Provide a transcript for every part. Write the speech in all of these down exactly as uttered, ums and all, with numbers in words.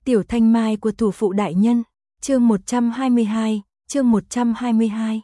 Tiểu Thanh Mai của thủ phụ đại nhân, chương một trăm hai mươi hai, chương một trăm hai mươi hai.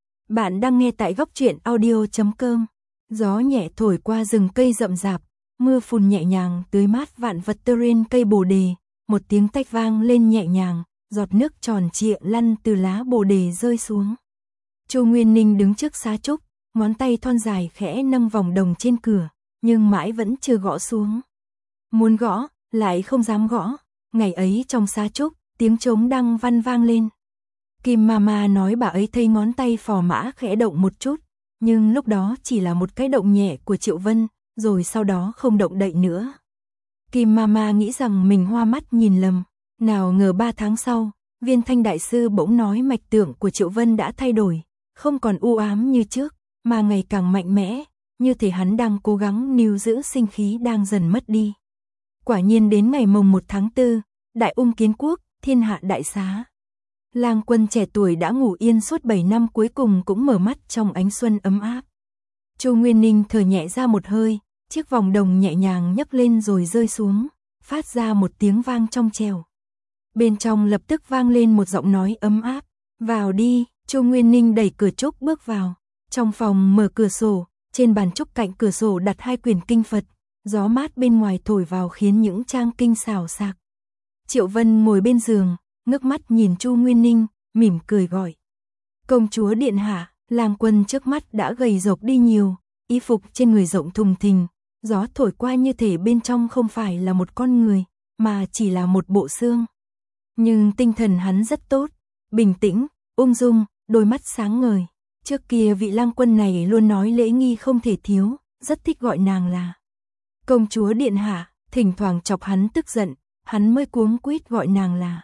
Bạn đang nghe tại góc truyện audio chấm com. Gió nhẹ thổi qua rừng cây rậm rạp, mưa phùn nhẹ nhàng tưới mát vạn vật trên cây bồ đề, một tiếng tách vang lên nhẹ nhàng, giọt nước tròn trịa lăn từ lá bồ đề rơi xuống. Chu Nguyên Ninh đứng trước xá trúc, ngón tay thon dài khẽ nâng vòng đồng trên cửa, nhưng mãi vẫn chưa gõ xuống. Muốn gõ, lại không dám gõ. Ngày ấy trong xá trúc, tiếng trống đăng văn vang lên. Kim Mama nói bà ấy thấy ngón tay phò mã khẽ động một chút, nhưng lúc đó chỉ là một cái động nhẹ của Triệu Vân, rồi sau đó không động đậy nữa. Kim Mama nghĩ rằng mình hoa mắt nhìn lầm, nào ngờ ba tháng sau, Viên Thanh đại sư bỗng nói mạch tượng của Triệu Vân đã thay đổi, không còn u ám như trước, mà ngày càng mạnh mẽ, như thể hắn đang cố gắng níu giữ sinh khí đang dần mất đi. Quả nhiên đến ngày mồng một tháng tư, Đại Ung kiến quốc, thiên hạ đại xá. Lang Quân trẻ tuổi đã ngủ yên suốt bảy năm cuối cùng cũng mở mắt trong ánh xuân ấm áp. Chu Nguyên Ninh thở nhẹ ra một hơi, chiếc vòng đồng nhẹ nhàng nhấc lên rồi rơi xuống, phát ra một tiếng vang trong trẻo. Bên trong lập tức vang lên một giọng nói ấm áp, "Vào đi." Chu Nguyên Ninh đẩy cửa trúc bước vào. Trong phòng mở cửa sổ, trên bàn trúc cạnh cửa sổ đặt hai quyển kinh Phật, gió mát bên ngoài thổi vào khiến những trang kinh xào xạc. Triệu Vân ngồi bên giường, ngước mắt nhìn Chu Nguyên Ninh, mỉm cười gọi. "Công chúa điện hạ." Lang Quân trước mắt đã gầy rộc đi nhiều, y phục trên người rộng thùng thình, gió thổi qua như thể bên trong không phải là một con người, mà chỉ là một bộ xương. Nhưng tinh thần hắn rất tốt, bình tĩnh, ung dung, đôi mắt sáng ngời. Trước kia vị Lang Quân này luôn nói lễ nghi không thể thiếu, rất thích gọi nàng là công chúa điện hạ, thỉnh thoảng chọc hắn tức giận, hắn mới cuống quýt gọi nàng là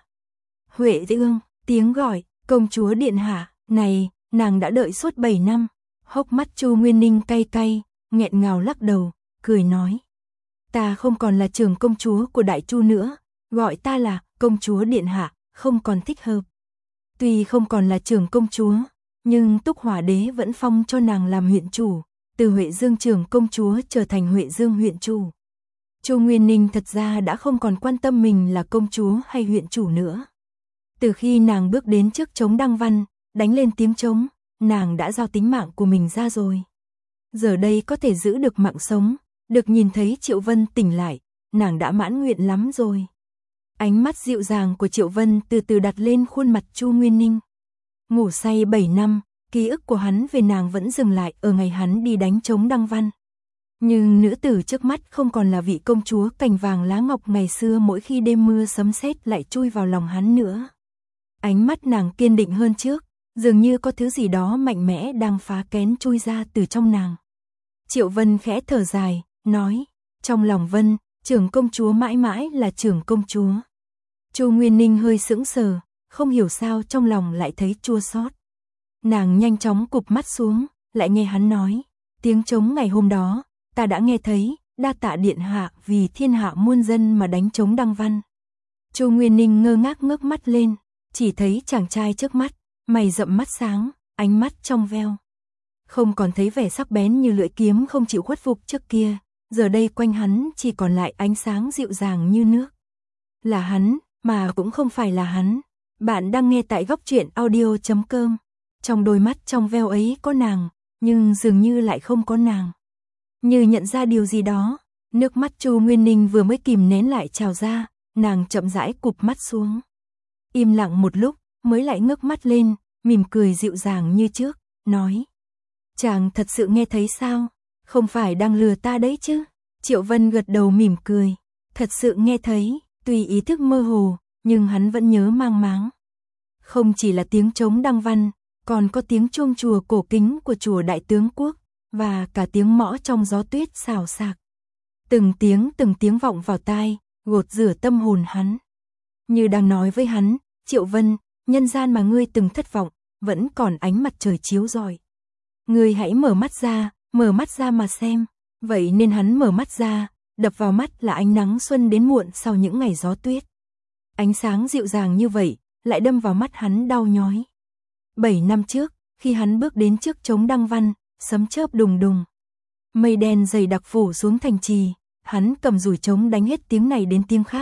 Huệ Ương. Tiếng gọi công chúa điện hạ này, nàng đã đợi suốt bảy năm. Hốc mắt Chu Nguyên Ninh cay cay, nghẹn ngào lắc đầu, cười nói: "Ta không còn là trưởng công chúa của Đại Chu nữa, gọi ta là công chúa điện hạ, không còn thích hợp." Tuy không còn là trưởng công chúa, nhưng Túc Hỏa Đế vẫn phong cho nàng làm huyện chủ, từ Huệ Dương trưởng công chúa trở thành Huệ Dương huyện chủ. Chu Nguyên Ninh thật ra đã không còn quan tâm mình là công chúa hay huyện chủ nữa. Từ khi nàng bước đến trước trống đăng văn, đánh lên tiếng trống, nàng đã giao tính mạng của mình ra rồi. Giờ đây có thể giữ được mạng sống, được nhìn thấy Triệu Vân tỉnh lại, nàng đã mãn nguyện lắm rồi. Ánh mắt dịu dàng của Triệu Vân từ từ đặt lên khuôn mặt Chu Nguyên Ninh. Ngủ say bảy năm, ký ức của hắn về nàng vẫn dừng lại ở ngày hắn đi đánh trống đăng văn. Nhưng nữ tử trước mắt không còn là vị công chúa cành vàng lá ngọc ngày xưa mỗi khi đêm mưa sấm sét lại chui vào lòng hắn nữa. Ánh mắt nàng kiên định hơn trước, dường như có thứ gì đó mạnh mẽ đang phá kén chui ra từ trong nàng. Triệu Vân khẽ thở dài, nói: "Trong lòng Vân, trưởng công chúa mãi mãi là trưởng công chúa." Chu Nguyên Ninh hơi sững sờ, không hiểu sao trong lòng lại thấy chua xót. Nàng nhanh chóng cụp mắt xuống, lại nghe hắn nói: "Tiếng trống ngày hôm đó, ta đã nghe thấy, đa tạ điện hạ vì thiên hạ muôn dân mà đánh trống đăng văn." Chu Nguyên Ninh ngơ ngác ngước mắt lên, chỉ thấy chàng trai trước mắt, mày rậm mắt sáng, ánh mắt trong veo. Không còn thấy vẻ sắc bén như lưỡi kiếm không chịu khuất phục trước kia, giờ đây quanh hắn chỉ còn lại ánh sáng dịu dàng như nước. Là hắn, mà cũng không phải là hắn. Bạn đang nghe tại góc truyện audio chấm com. Trong đôi mắt trong veo ấy có nàng, nhưng dường như lại không có nàng. Như nhận ra điều gì đó, nước mắt Chu Nguyên Ninh vừa mới kìm nén lại trào ra, nàng chậm rãi cụp mắt xuống. Im lặng một lúc, mới lại ngước mắt lên, mỉm cười dịu dàng như trước, nói: "Chàng thật sự nghe thấy sao? Không phải đang lừa ta đấy chứ?" Triệu Vân gật đầu mỉm cười, thật sự nghe thấy, tuy ý thức mơ hồ, nhưng hắn vẫn nhớ mang máng. Không chỉ là tiếng trống đăng văn, còn có tiếng chuông chùa cổ kính của chùa Đại Tướng Quốc, và cả tiếng mõ trong gió tuyết xào xạc. Từng tiếng từng tiếng vọng vào tai, gột rửa tâm hồn hắn. Như đang nói với hắn: "Triệu Vân, nhân gian mà ngươi từng thất vọng, vẫn còn ánh mặt trời chiếu rọi. Ngươi hãy mở mắt ra, mở mắt ra mà xem." Vậy nên hắn mở mắt ra, đập vào mắt là ánh nắng xuân đến muộn sau những ngày gió tuyết. Ánh sáng dịu dàng như vậy, lại đâm vào mắt hắn đau nhói. Bảy năm trước, khi hắn bước đến trước trống đăng văn, sấm chớp đùng đùng. Mây đen dày đặc phủ xuống thành trì, hắn cầm dùi trống đánh hết tiếng này đến tiếng khác,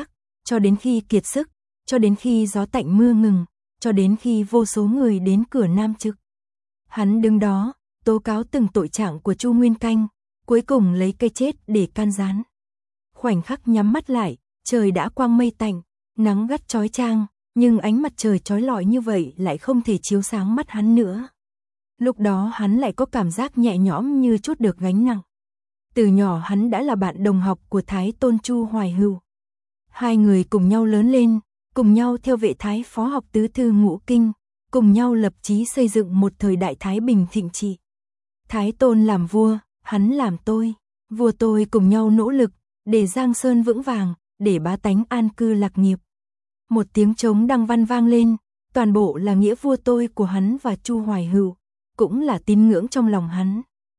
cho đến khi kiệt sức, cho đến khi gió tạnh mưa ngừng, cho đến khi vô số người đến cửa Nam Trực. Hắn đứng đó, tố cáo từng tội trạng của Chu Nguyên Canh, cuối cùng lấy cây chết để can gián. Khoảnh khắc nhắm mắt lại, trời đã quang mây tạnh, nắng gắt chói chang, nhưng ánh mặt trời chói lọi như vậy lại không thể chiếu sáng mắt hắn nữa. Lúc đó hắn lại có cảm giác nhẹ nhõm như chút được gánh nặng. Từ nhỏ hắn đã là bạn đồng học của Thái Tôn Chu Hoài Hưu. Hai người cùng nhau lớn lên, cùng nhau theo vệ Thái phó học tứ thư ngũ kinh, cùng nhau lập chí xây dựng một thời đại thái bình thịnh trị. Thái Tôn làm vua, hắn làm tôi, vua tôi cùng nhau nỗ lực, để Giang Sơn vững vàng, để bá tánh an cư lạc nghiệp. Một tiếng trống đăng văn vang lên, toàn bộ là nghĩa vua tôi của hắn và Chu Hoài Hưu, cũng là tín ngưỡng trong lòng hắn.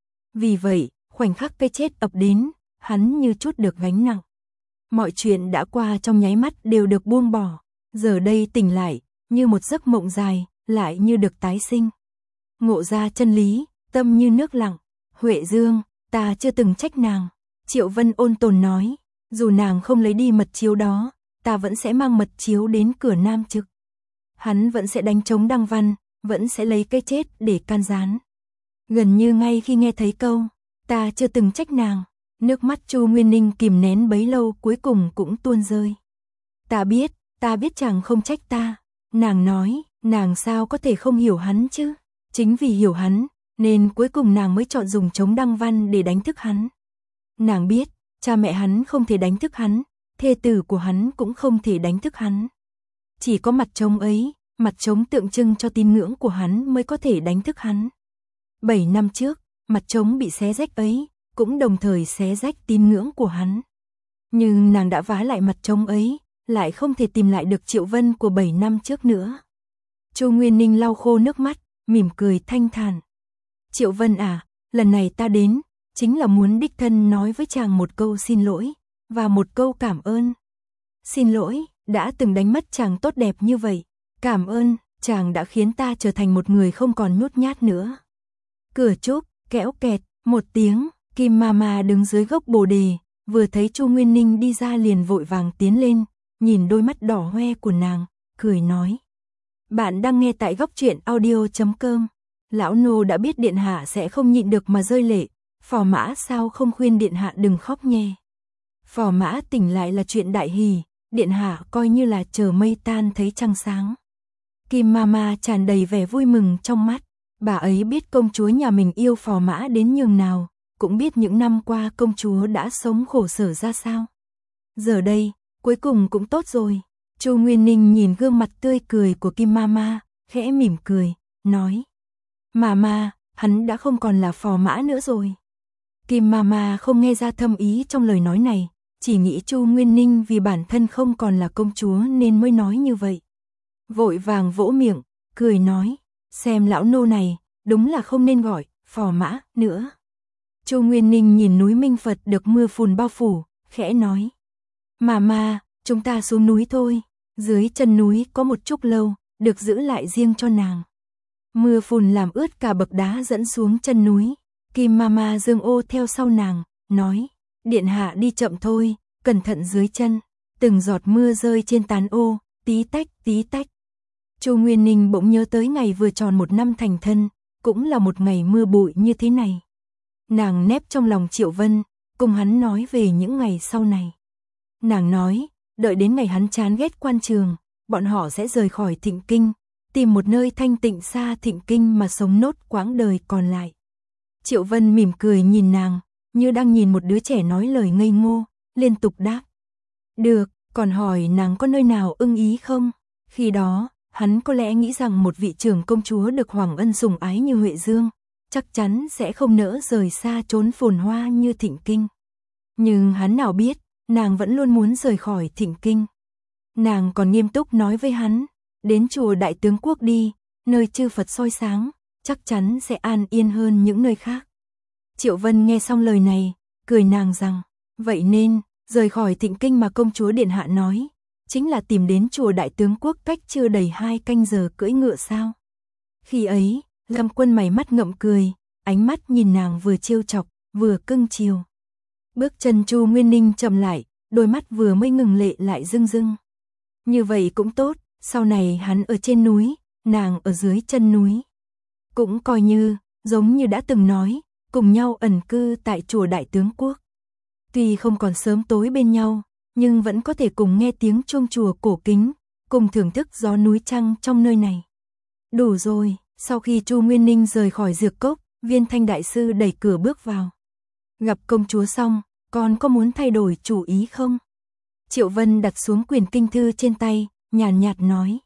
Vì vậy, khoảnh khắc cái chết ập đến, hắn như chút được gánh nặng. Mọi chuyện đã qua trong nháy mắt đều được buông bỏ, giờ đây tỉnh lại, như một giấc mộng dài, lại như được tái sinh. Ngộ ra chân lý, tâm như nước lặng, Huệ Dương, ta chưa từng trách nàng. Triệu Vân ôn tồn nói, dù nàng không lấy đi mật chiếu đó, ta vẫn sẽ mang mật chiếu đến cửa Nam Trực. Hắn vẫn sẽ đánh trống đăng văn, vẫn sẽ lấy cái chết để can gián. Gần như ngay khi nghe thấy câu, ta chưa từng trách nàng, nước mắt Chu Nguyên Ninh kìm nén bấy lâu cuối cùng cũng tuôn rơi. Ta biết, ta biết chàng không trách ta. Nàng nói, nàng sao có thể không hiểu hắn chứ? Chính vì hiểu hắn, nên cuối cùng nàng mới chọn dùng trống đăng văn để đánh thức hắn. Nàng biết, cha mẹ hắn không thể đánh thức hắn, thê tử của hắn cũng không thể đánh thức hắn. Chỉ có mặt trống ấy, mặt trống tượng trưng cho tín ngưỡng của hắn mới có thể đánh thức hắn. Bảy năm trước, mặt trống bị xé rách ấy, cũng đồng thời xé rách tín ngưỡng của hắn. Nhưng nàng đã vá lại mặt trống ấy, lại không thể tìm lại được Triệu Vân của bảy năm trước nữa. Chu Nguyên Ninh lau khô nước mắt, mỉm cười thanh thản. Triệu Vân à, lần này ta đến, chính là muốn đích thân nói với chàng một câu xin lỗi, và một câu cảm ơn. Xin lỗi, đã từng đánh mất chàng tốt đẹp như vậy. Cảm ơn, chàng đã khiến ta trở thành một người không còn nhút nhát nữa. Cửa chúc, kẽo kẹt, một tiếng, Kim Mama đứng dưới gốc bồ đề, vừa thấy Chu Nguyên Ninh đi ra liền vội vàng tiến lên, nhìn đôi mắt đỏ hoe của nàng, cười nói. Bạn đang nghe tại góc truyện audio chấm com. Lão nô đã biết điện hạ sẽ không nhịn được mà rơi lệ, phò mã sao không khuyên điện hạ đừng khóc nhé. Phò mã tỉnh lại là chuyện đại hỷ, điện hạ coi như là chờ mây tan thấy trăng sáng. Kim Mama tràn đầy vẻ vui mừng trong mắt, bà ấy biết công chúa nhà mình yêu phò mã đến nhường nào, cũng biết những năm qua công chúa đã sống khổ sở ra sao. Giờ đây, cuối cùng cũng tốt rồi. Chu Nguyên Ninh nhìn gương mặt tươi cười của Kim Mama, khẽ mỉm cười, nói. Mama, hắn đã không còn là phò mã nữa rồi. Kim Mama không nghe ra thâm ý trong lời nói này, chỉ nghĩ Chu Nguyên Ninh vì bản thân không còn là công chúa nên mới nói như vậy. Vội vàng vỗ miệng, cười nói, xem lão nô này, đúng là không nên gọi phò mã nữa. Chu Nguyên Ninh nhìn núi Minh Phật được mưa phùn bao phủ, khẽ nói. Mama, chúng ta xuống núi thôi, dưới chân núi có một trúc lâu, được giữ lại riêng cho nàng. Mưa phùn làm ướt cả bậc đá dẫn xuống chân núi, Kim Mama dương ô theo sau nàng, nói, điện hạ đi chậm thôi, cẩn thận dưới chân, từng giọt mưa rơi trên tán ô, tí tách tí tách. Chu Nguyên Ninh bỗng nhớ tới ngày vừa tròn một năm thành thân, cũng là một ngày mưa bụi như thế này. Nàng nép trong lòng Triệu Vân, cùng hắn nói về những ngày sau này. Nàng nói, đợi đến ngày hắn chán ghét quan trường, bọn họ sẽ rời khỏi Thịnh Kinh, tìm một nơi thanh tịnh xa Thịnh Kinh mà sống nốt quãng đời còn lại. Triệu Vân mỉm cười nhìn nàng, như đang nhìn một đứa trẻ nói lời ngây ngô, liên tục đáp. Được, còn hỏi nàng có nơi nào ưng ý không? Khi đó, hắn có lẽ nghĩ rằng một vị trưởng công chúa được Hoàng Ân sủng ái như Huệ Dương, chắc chắn sẽ không nỡ rời xa trốn phồn hoa như Thịnh Kinh. Nhưng hắn nào biết, nàng vẫn luôn muốn rời khỏi Thịnh Kinh. Nàng còn nghiêm túc nói với hắn, đến chùa Đại Tướng Quốc đi, nơi chư Phật soi sáng, chắc chắn sẽ an yên hơn những nơi khác. Triệu Vân nghe xong lời này, cười nàng rằng, vậy nên, rời khỏi Thịnh Kinh mà công chúa điện hạ nói, chính là tìm đến chùa Đại Tướng Quốc cách chưa đầy hai canh giờ cưỡi ngựa sao. Khi ấy, Lâm Quân mày mắt ngậm cười, ánh mắt nhìn nàng vừa trêu chọc, vừa cưng chiều. Bước chân Chu Nguyên Ninh chậm lại, đôi mắt vừa mới ngừng lệ lại rưng rưng. Như vậy cũng tốt, sau này hắn ở trên núi, nàng ở dưới chân núi. Cũng coi như, giống như đã từng nói, cùng nhau ẩn cư tại chùa Đại Tướng Quốc. Tuy không còn sớm tối bên nhau, nhưng vẫn có thể cùng nghe tiếng chuông chùa cổ kính, cùng thưởng thức gió núi trăng trong nơi này. Đủ rồi, sau khi Chu Nguyên Ninh rời khỏi dược cốc, Viên Thanh đại sư đẩy cửa bước vào. Gặp công chúa xong, con có muốn thay đổi chủ ý không? Triệu Vân đặt xuống quyển kinh thư trên tay, nhàn nhạt nói.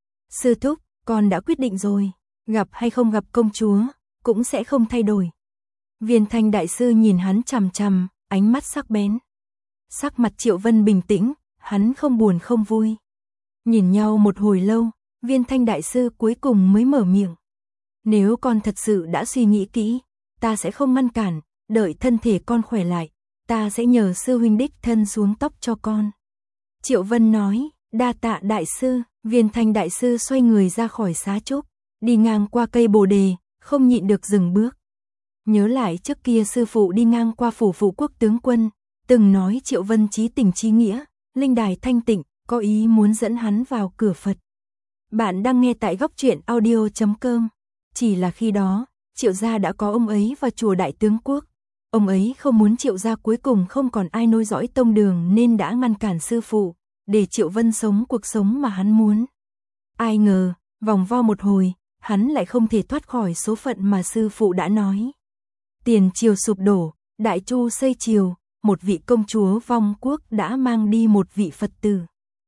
Sư thúc, con đã quyết định rồi, gặp hay không gặp công chúa, cũng sẽ không thay đổi. Viên Thanh đại sư nhìn hắn chằm chằm, ánh mắt sắc bén. Sắc mặt Triệu Vân bình tĩnh, hắn không buồn không vui. Nhìn nhau một hồi lâu, Viên Thanh đại sư cuối cùng mới mở miệng. Nếu con thật sự đã suy nghĩ kỹ, ta sẽ không ngăn cản, đợi thân thể con khỏe lại, ta sẽ nhờ sư huynh đích thân xuống tóc cho con. Triệu Vân nói, đa tạ đại sư. Viên Thanh đại sư xoay người ra khỏi xá trúc, đi ngang qua cây bồ đề, không nhịn được dừng bước. Nhớ lại trước kia sư phụ đi ngang qua phủ phụ quốc tướng quân, từng nói Triệu Vân chí tình chí nghĩa, linh đài thanh tịnh, có ý muốn dẫn hắn vào cửa Phật. Bạn đang nghe tại góc truyện audio chấm com. Chỉ là khi đó, Triệu gia đã có ông ấy vào chùa Đại Tướng Quốc. Ông ấy không muốn Triệu gia cuối cùng không còn ai nối dõi tông đường nên đã ngăn cản sư phụ, để Triệu Vân sống cuộc sống mà hắn muốn. Ai ngờ, vòng vo một hồi, hắn lại không thể thoát khỏi số phận mà sư phụ đã nói. Tiền triều sụp đổ, Đại Chu xây triều, một vị công chúa vong quốc đã mang đi một vị Phật tử.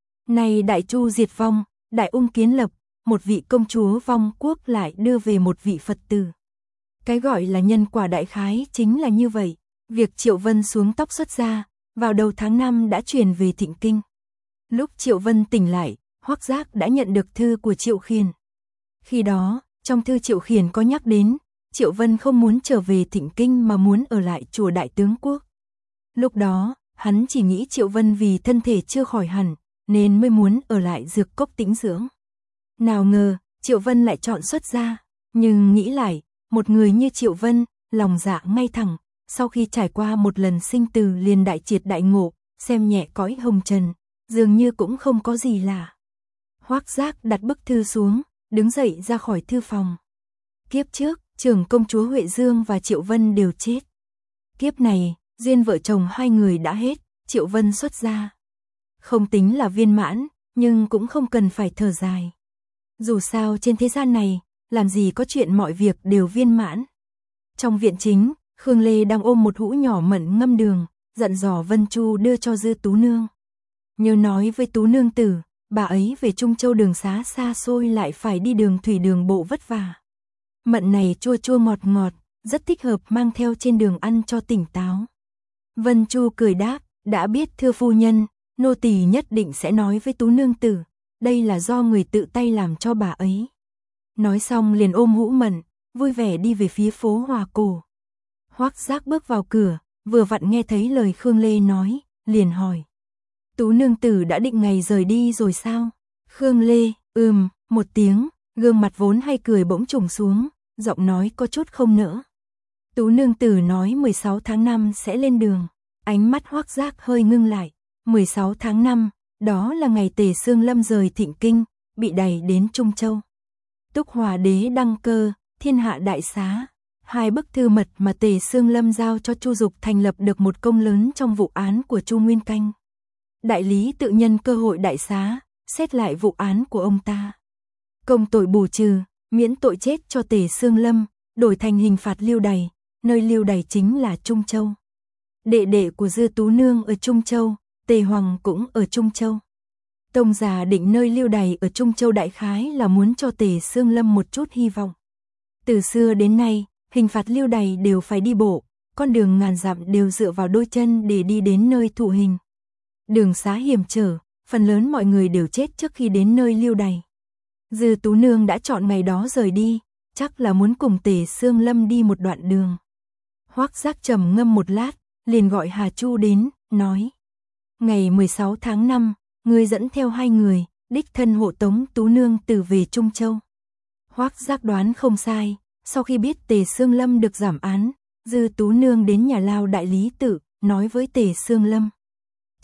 Nay Đại Chu diệt vong, Đại Ung kiến lập, một vị công chúa vong quốc lại đưa về một vị Phật tử. Cái gọi là nhân quả đại khái chính là như vậy. Việc Triệu Vân xuống tóc xuất ra, vào đầu tháng năm đã truyền về Thịnh Kinh. Lúc Triệu Vân tỉnh lại, Hoắc Giác đã nhận được thư của Triệu Khiển. Khi đó, trong thư Triệu Khiển có nhắc đến, Triệu Vân không muốn trở về Thịnh Kinh mà muốn ở lại chùa Đại Tướng Quốc. Lúc đó, hắn chỉ nghĩ Triệu Vân vì thân thể chưa khỏi hẳn, nên mới muốn ở lại dược cốc tĩnh dưỡng. Nào ngờ, Triệu Vân lại chọn xuất gia, nhưng nghĩ lại, một người như Triệu Vân, lòng dạ ngay thẳng, sau khi trải qua một lần sinh từ liền đại triệt đại ngộ, xem nhẹ cõi hồng trần, dường như cũng không có gì lạ. Hoắc Giác đặt bức thư xuống, đứng dậy ra khỏi thư phòng. Kiếp trước, trưởng công chúa Huệ Dương và Triệu Vân đều chết. Kiếp này, duyên vợ chồng hai người đã hết, Triệu Vân xuất gia. Không tính là viên mãn, nhưng cũng không cần phải thở dài. Dù sao trên thế gian này, làm gì có chuyện mọi việc đều viên mãn. Trong viện chính, Khương Lê đang ôm một hũ nhỏ mận ngâm đường, dặn dò Vân Chu đưa cho Dư Tú Nương. Nhớ nói với Tú Nương tử, bà ấy về Trung Châu đường xá xa xôi lại phải đi đường thủy đường bộ vất vả. Mận này chua chua ngọt ngọt, rất thích hợp mang theo trên đường ăn cho tỉnh táo. Vân Chu cười đáp, đã biết thưa phu nhân, nô tỳ nhất định sẽ nói với Tú Nương tử, đây là do người tự tay làm cho bà ấy. Nói xong liền ôm hũ mận, vui vẻ đi về phía phố Hòa Cổ. Hoắc Giác bước vào cửa, vừa vặn nghe thấy lời Khương Lê nói, liền hỏi. Tú Nương tử đã định ngày rời đi rồi sao? Khương Lê, ừm, một tiếng, gương mặt vốn hay cười bỗng trùng xuống, giọng nói có chút không nỡ. Tú Nương tử nói mười sáu tháng năm sẽ lên đường, ánh mắt Hoắc Giác hơi ngưng lại. mười sáu tháng năm, đó là ngày Tề Xương Lâm rời Thịnh Kinh, bị đày đến Trung Châu. Túc Hòa đế đăng cơ, thiên hạ đại xá. Hai bức thư mật mà Tề Xương Lâm giao cho Chu Dục thành lập được một công lớn trong vụ án của Chu Nguyên Canh. Đại lý tự nhân cơ hội đại xá, xét lại vụ án của ông ta. Công tội bù trừ, miễn tội chết cho Tề Xương Lâm, đổi thành hình phạt lưu đày, nơi lưu đày chính là Trung Châu. Đệ đệ của Dư Tú Nương ở Trung Châu, Tề Hoàng cũng ở Trung Châu. Tông già định nơi lưu đày ở Trung Châu đại khái là muốn cho Tề Xương Lâm một chút hy vọng. Từ xưa đến nay, hình phạt lưu đày đều phải đi bộ, con đường ngàn dặm đều dựa vào đôi chân để đi đến nơi thụ hình. Đường xá hiểm trở, phần lớn mọi người đều chết trước khi đến nơi lưu đày. Dư Tú Nương đã chọn ngày đó rời đi, chắc là muốn cùng Tề Xương Lâm đi một đoạn đường. Hoắc Giác trầm ngâm một lát, liền gọi Hà Chu đến, nói. Ngày mười sáu tháng năm, ngươi dẫn theo hai người, đích thân hộ tống Tú Nương tử về Trung Châu. Hoắc Giác đoán không sai, sau khi biết Tề Xương Lâm được giảm án, Dư Tú Nương đến nhà lao đại lý tự, nói với Tề Xương Lâm.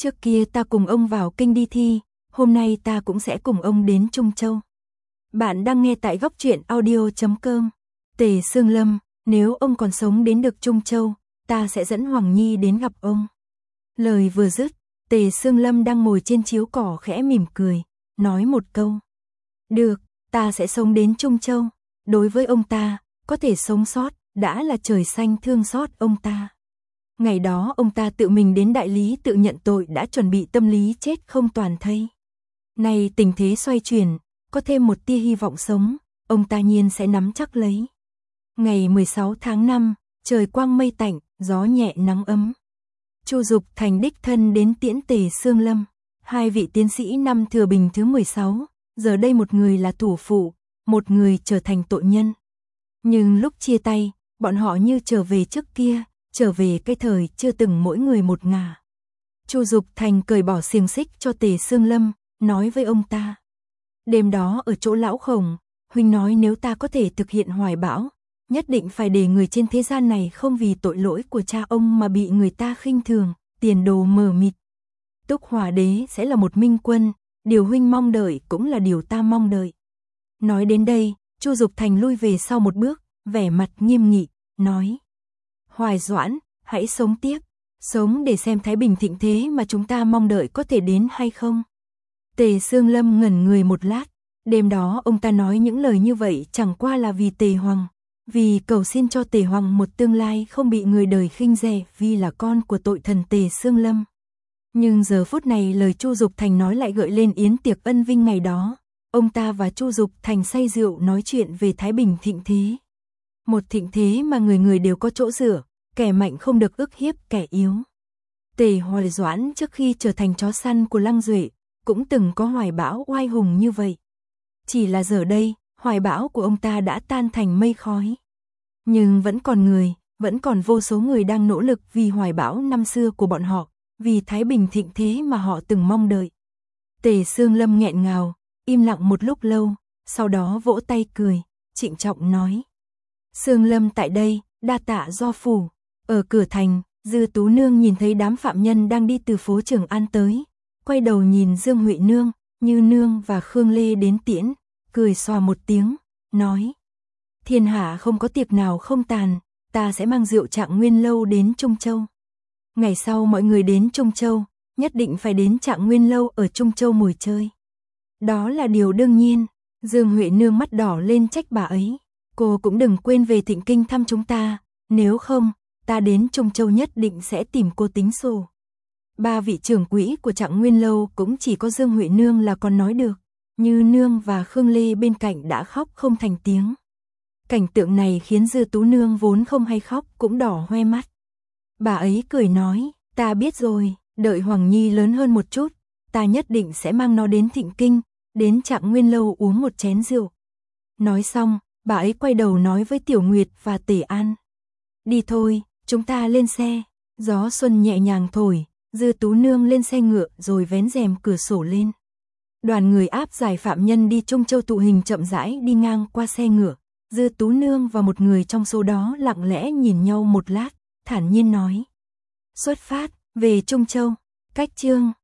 Trước kia ta cùng ông vào kinh đi thi, hôm nay ta cũng sẽ cùng ông đến Trung Châu. Bạn đang nghe tại góc truyện audio chấm com. Tề Sương Lâm, nếu ông còn sống đến được Trung Châu, ta sẽ dẫn Hoàng Nhi đến gặp ông. Lời vừa dứt, Tề Sương Lâm đang ngồi trên chiếu cỏ khẽ mỉm cười, nói một câu. Được, ta sẽ sống đến Trung Châu. Đối với ông ta, có thể sống sót, đã là trời xanh thương xót ông ta. Ngày đó ông ta tự mình đến đại lý tự nhận tội, đã chuẩn bị tâm lý chết không toàn thây. Nay tình thế xoay chuyển, có thêm một tia hy vọng sống, ông ta nhiên sẽ nắm chắc lấy. Ngày mười sáu tháng năm, trời quang mây tạnh, gió nhẹ nắng ấm. Chu Dục Thành đích thân đến tiễn Tề Sương Lâm. Hai vị tiến sĩ năm thừa bình thứ mười sáu, giờ đây một người là thủ phụ, một người trở thành tội nhân. Nhưng lúc chia tay, bọn họ như trở về trước kia, trở về cái thời chưa từng mỗi người một ngả. Chu Dục Thành cởi bỏ xiềng xích cho Tề Sương Lâm, nói với ông ta. Đêm đó ở chỗ lão Khổng, huynh nói nếu ta có thể thực hiện hoài bão, nhất định phải để người trên thế gian này không vì tội lỗi của cha ông mà bị người ta khinh thường, tiền đồ mờ mịt. Túc Hỏa Đế sẽ là một minh quân, điều huynh mong đợi cũng là điều ta mong đợi. Nói đến đây, Chu Dục Thành lui về sau một bước, vẻ mặt nghiêm nghị, nói. Hoài Doãn, hãy sống tiếp, sống để xem thái bình thịnh thế mà chúng ta mong đợi có thể đến hay không. Tề Sương Lâm ngẩn người một lát, đêm đó ông ta nói những lời như vậy chẳng qua là vì Tề Hoàng, vì cầu xin cho Tề Hoàng một tương lai không bị người đời khinh rẻ vì là con của tội thần Tề Sương Lâm. Nhưng giờ phút này lời Chu Dục Thành nói lại gợi lên yến tiệc ân vinh ngày đó, ông ta và Chu Dục Thành say rượu nói chuyện về thái bình thịnh thế. Một thịnh thế mà người người đều có chỗ dựa, kẻ mạnh không được ức hiếp kẻ yếu. Tề Hoài Doãn trước khi trở thành chó săn của Lăng Duệ, cũng từng có hoài bão oai hùng như vậy. Chỉ là giờ đây, hoài bão của ông ta đã tan thành mây khói. Nhưng vẫn còn người, vẫn còn vô số người đang nỗ lực vì hoài bão năm xưa của bọn họ, vì thái bình thịnh thế mà họ từng mong đợi. Tề Sương Lâm nghẹn ngào, im lặng một lúc lâu, sau đó vỗ tay cười, trịnh trọng nói. Sương Lâm tại đây, đa tạ do phủ. Ở cửa thành, Dư Tú Nương nhìn thấy đám phạm nhân đang đi từ phố Trường An tới, quay đầu nhìn Dương Huệ Nương, Như Nương và Khương Lê đến tiễn, cười xòa một tiếng, nói. Thiên hạ không có tiệc nào không tàn, ta sẽ mang rượu Trạng Nguyên Lâu đến Trung Châu. Ngày sau mọi người đến Trung Châu, nhất định phải đến Trạng Nguyên Lâu ở Trung Châu ngồi chơi. Đó là điều đương nhiên. Dương Huệ Nương mắt đỏ lên trách bà ấy. Cô cũng đừng quên về Thịnh Kinh thăm chúng ta, nếu không, ta đến Trung Châu nhất định sẽ tìm cô tính sổ. Ba vị trưởng quỹ của Trạng Nguyên Lâu cũng chỉ có Dương Huệ Nương là còn nói được, Như Nương và Khương Lê bên cạnh đã khóc không thành tiếng. Cảnh tượng này khiến Dư Tú Nương vốn không hay khóc cũng đỏ hoe mắt. Bà ấy cười nói, ta biết rồi, đợi Hoàng Nhi lớn hơn một chút, ta nhất định sẽ mang nó đến Thịnh Kinh, đến Trạng Nguyên Lâu uống một chén rượu. Nói xong, bà ấy quay đầu nói với Tiểu Nguyệt và Tề An. Đi thôi, chúng ta lên xe. Gió xuân nhẹ nhàng thổi, Dư Tú Nương lên xe ngựa rồi vén rèm cửa sổ lên. Đoàn người áp giải phạm nhân đi Trung Châu tụ hình chậm rãi đi ngang qua xe ngựa. Dư Tú Nương và một người trong số đó lặng lẽ nhìn nhau một lát, thản nhiên nói. Xuất phát, về Trung Châu. Cách chương